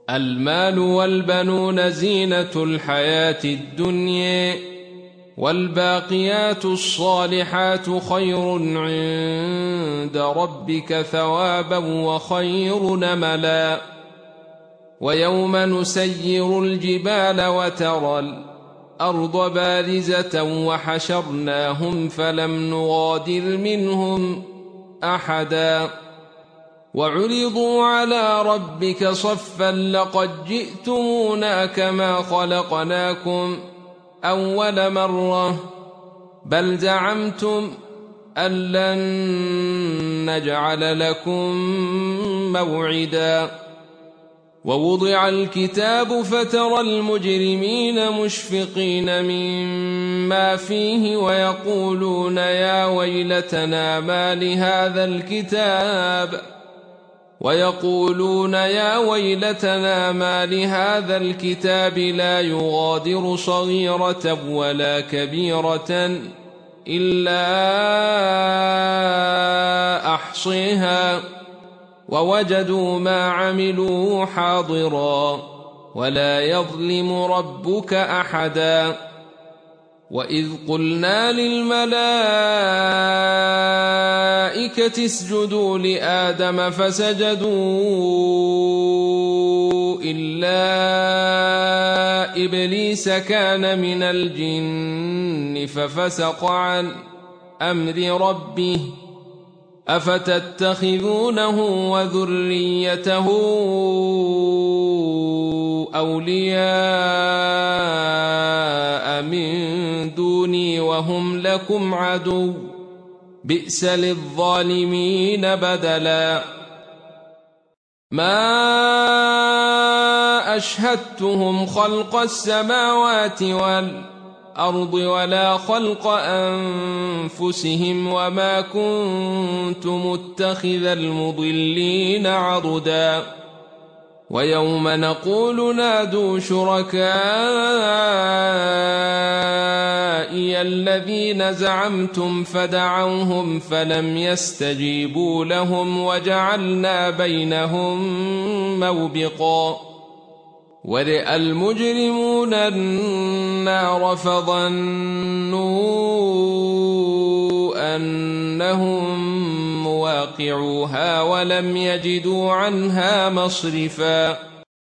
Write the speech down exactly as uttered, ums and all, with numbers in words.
المال والبنون زينة الحياة الدنيا، والباقيات الصالحات خير عند ربك ثوابا وخير نملا. ويوم نسير الجبال وترى الأرض بارزة وحشرناهم فلم نغادر منهم أحدا، وعرضوا على ربك صفا لقد جئتمونا كما خلقناكم أول مرة بل زعمتم أن لن نجعل لكم موعدا. ووضع الكتاب فترى المجرمين مشفقين مما فيه ويقولون يا ويلتنا ما لهذا الكتاب ويقولون يا ويلتنا ما لهذا الكتاب لا يغادر صغيرة ولا كبيرة إلا أحصيها ووجدوا ما عملوا حاضرا ولا يظلم ربك أحدا. وإذ قلنا للملائكة اسجدوا لآدم فسجدوا إلا إبليس كان من الجن ففسق عن أمر ربه أفتتخذونه وذريته أولياء من دوني وهم لكم عدو بئس للظالمين بدلا. ما أشهدتهم خلق السماوات والأرض ولا خلق أنفسهم وما كنت متخذ المضلين عضدا. ويوم نقول نادوا شركائي الذين زعمتم فدعوهم فلم يستجيبوا لهم وجعلنا بينهم موبقا. ورئ المجرمون النار فظنوا أنهم مواقعوها ولم يجدوا عنها مصرفا.